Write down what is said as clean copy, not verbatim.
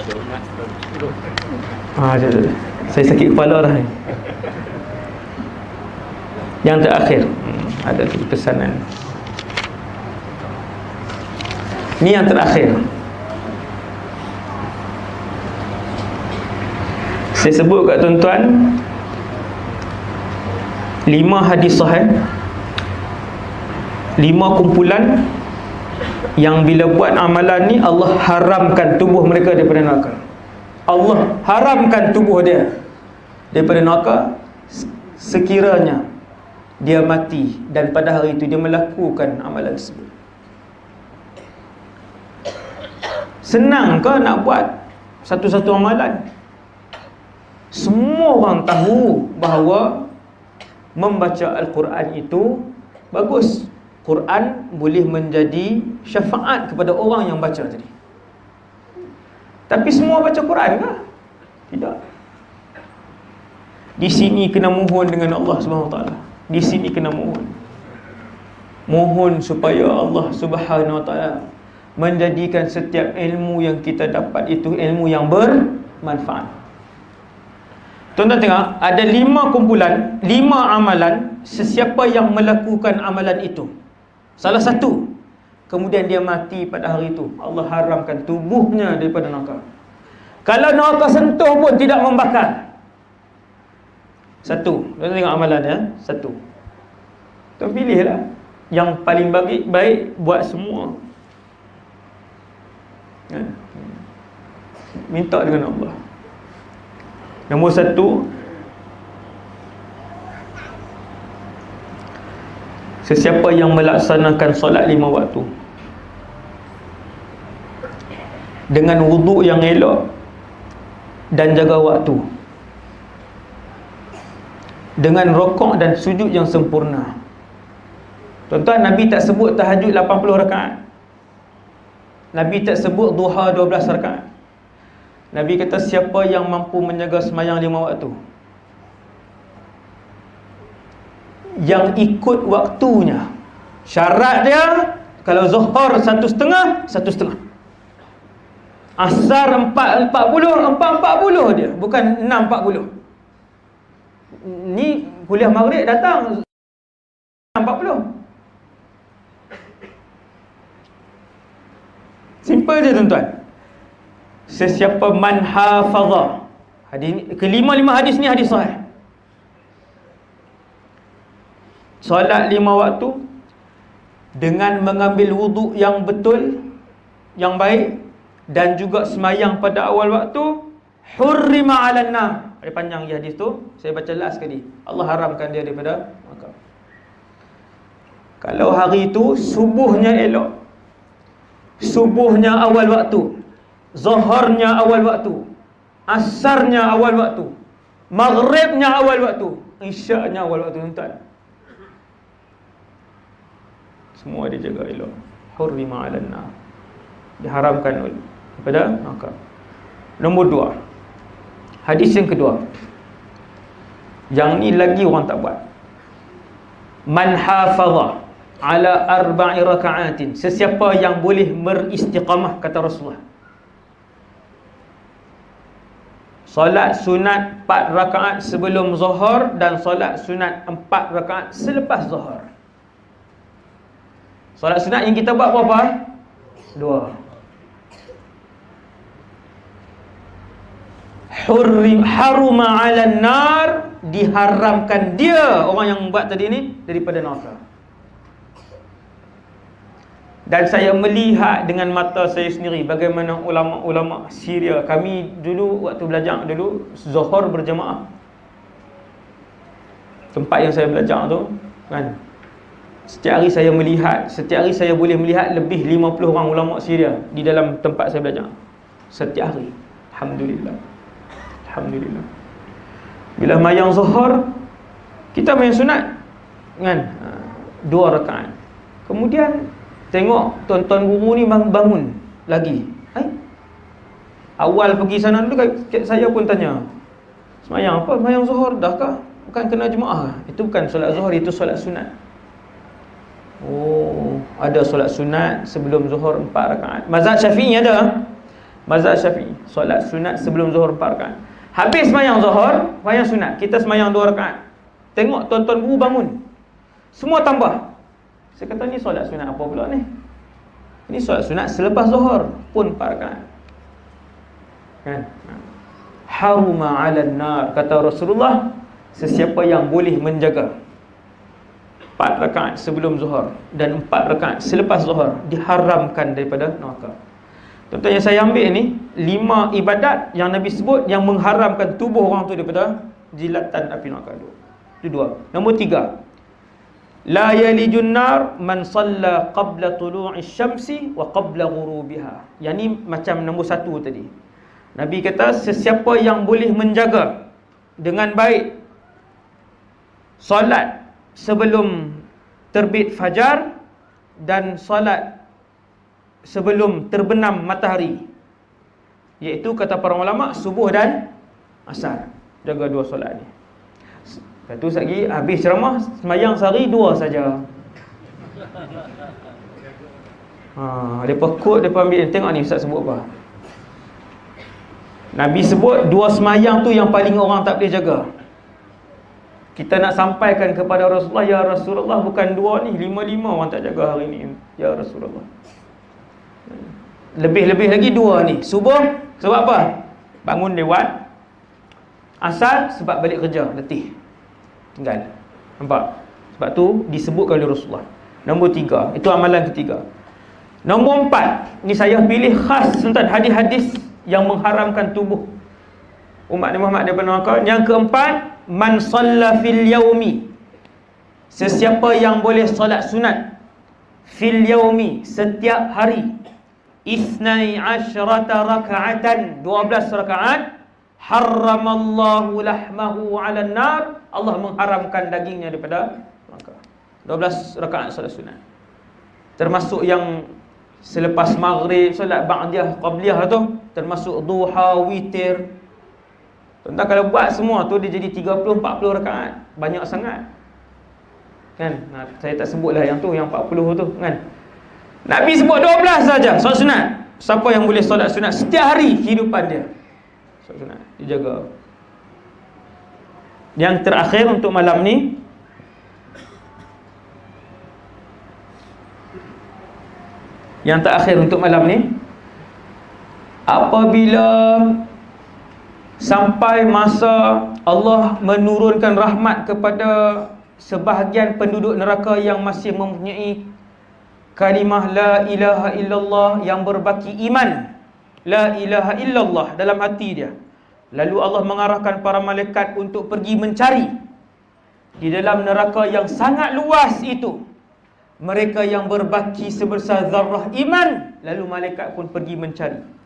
Jom. Saya sakit kepala dah ni. Yang terakhir, ada pesanan. Ni yang terakhir. Saya sebut kat tuan-tuan 5 hadis sahih, 5 kumpulan yang bila buat amalan ni Allah haramkan tubuh mereka daripada neraka. Allah haramkan tubuh dia daripada neraka sekiranya dia mati dan pada hari itu dia melakukan amalan tersebut. Senang ke nak buat satu-satu amalan? Semua orang tahu bahawa membaca Al-Quran itu bagus. Quran boleh menjadi syafaat kepada orang yang baca tadi. Tapi semua baca Quran ke? Tidak. Di sini kena mohon dengan Allah Subhanahu Wa Taala. Di sini kena mohon. Mohon supaya Allah Subhanahu Wa Taala menjadikan setiap ilmu yang kita dapat itu ilmu yang bermanfaat. Tuan-tuan tengok, ada 5 kumpulan, 5 amalan. Sesiapa yang melakukan amalan itu, salah satu, kemudian dia mati pada hari itu, Allah haramkan tubuhnya daripada neraka. Kalau neraka sentuh pun tidak membakar. Satu. Tuan tengok amalan ya. Satu. Tuan pilihlah yang paling baik buat semua. Minta dengan Allah. Nombor 1, sesiapa yang melaksanakan solat 5 waktu dengan wuduk yang elok dan jaga waktu, dengan rokok dan sujud yang sempurna. Tuan-tuan, Nabi tak sebut tahajud 80 rakaat. Nabi tak sebut duha 12 rakaat. Nabi kata siapa yang mampu menjaga sembahyang 5 waktu, yang ikut waktunya. Syarat dia, kalau Zuhur 1.5, 1.5. Asar 4.40 dia, bukan 6.40. Ni kuliah maghrib datang 6.40. Simple je tuan-tuan. Sesiapa man hafadha, hadis kelima hadis ni hadis sahih. Solat 5 waktu dengan mengambil wuduk yang betul, yang baik, dan juga semayang pada awal waktu, hurrima 'alan nar. Ada panjang je hadis tu, saya baca last sekali. Allah haramkan dia daripada neraka. Kalau hari itu subuhnya elok, subuhnya awal waktu, zuhurnya awal waktu, asarnya awal waktu, maghribnya awal waktu, isyaknya awal waktu, tuan-tuan, semua dia jaga elok. Hurrima 'alan nar, diharamkan daripada neraka. Nombor 2, hadis yang kedua, yang ni lagi orang tak buat. Man hafadha ala 4 raka'atin, sesiapa yang boleh beristiqamah, kata Rasulullah, solat sunat 4 rakaat sebelum zuhur dan solat sunat 4 rakaat selepas zuhur. Solat sunat yang kita buat berapa? 2. Haruma 'alan nar, diharamkan dia, orang yang buat tadi ni, daripada neraka. Dan saya melihat dengan mata saya sendiri bagaimana ulama-ulama Syria, kami dulu waktu belajar dulu zuhur berjemaah, tempat yang saya belajar tu kan, setiap hari saya melihat, setiap hari saya boleh melihat lebih 50 orang ulama Syria di dalam tempat saya belajar setiap hari. Alhamdulillah. Alhamdulillah. Bila mayang zuhur, kita main sunat kan, 2 rakaat. Kemudian tengok tuan-tuan guru ni bangun lagi. Awal pergi sana dulu, saya pun tanya, semayang apa? Semayang zuhur dah kah? Bukan kena jemaah? Itu bukan solat zuhur, itu solat sunat. Oh, ada solat sunat sebelum zuhur 4 rakaat. Mazhab Syafi'i ada. Mazhab Syafi'i, solat sunat sebelum zuhur 4 rakaat. Habis semayang zuhur, semayang sunat, kita semayang 2 rakaat. Tengok tuan-tuan guru bangun, semua tambah. Saya kata, ni solat sunat apa pula ni? Ini solat sunat selepas zuhur pun 4 rakaat. Kan? Haruma 'alan nar, kata Rasulullah, sesiapa yang boleh menjaga 4 rakaat sebelum zuhur dan 4 rakaat selepas zuhur, diharamkan daripada neraka. Tuan-tuan, yang saya ambil ni 5 ibadat yang Nabi sebut yang mengharamkan tubuh orang tu daripada jilatan api neraka. Itu 2. Nombor 3, la yalijun nar man salla qabla tulu'i syamsi wa qabla ghurubiha. Yang ni macam nombor 1 tadi. Nabi kata, sesiapa yang boleh menjaga dengan baik solat sebelum terbit fajar dan solat sebelum terbenam matahari, iaitu kata para ulama subuh dan asar. Jaga 2 solat ni. Lepas tu lagi habis ceramah, semayang sehari 2 saja. Depa quote, depa ambil, tengok ni ustaz sebut apa. Nabi sebut 2 semayang tu yang paling orang tak boleh jaga. Kita nak sampaikan kepada Rasulullah, ya Rasulullah, bukan 2 ni, 5 orang tak jaga hari ni, ya Rasulullah. Lebih-lebih lagi 2 ni. Subuh sebab apa? Bangun lewat. Asar sebab balik kerja, letih, tinggal. Nampak? Sebab tu disebutkan oleh Rasulullah. Nombor 3, itu amalan ketiga. Nombor 4, ni saya pilih khas tentang hadis-hadis yang mengharamkan tubuh umat Nabi Muhammad daripada neraka. Yang keempat, man shalla fil yaumi, sesiapa yang boleh solat sunat fil yaumi, setiap hari, 12 raka'atan, 12 rakaat, harramallahu lahmahu 'alan nar, Allah mengharamkan dagingnya daripada neraka. 12 rakaat solat sunat, termasuk yang selepas maghrib, solat ba'diyah qabliyah tu, termasuk duha, witir. Tentang kalau buat semua tu, dia jadi 30-40 rakaat, banyak sangat kan. Saya tak sebutlah yang tu, yang 40 tu kan. Nabi sebut 12 saja solat sunat. Siapa yang boleh solat sunat setiap hari kehidupan dia, solat sunat dijaga. Yang terakhir untuk malam ni, apabila sampai masa Allah menurunkan rahmat kepada sebahagian penduduk neraka yang masih mempunyai kalimah la ilaha illallah, yang berbaki iman la ilaha illallah dalam hati dia, lalu Allah mengarahkan para malaikat untuk pergi mencari di dalam neraka yang sangat luas itu mereka yang berbaki sebesar zarrah iman, lalu malaikat pun pergi mencari.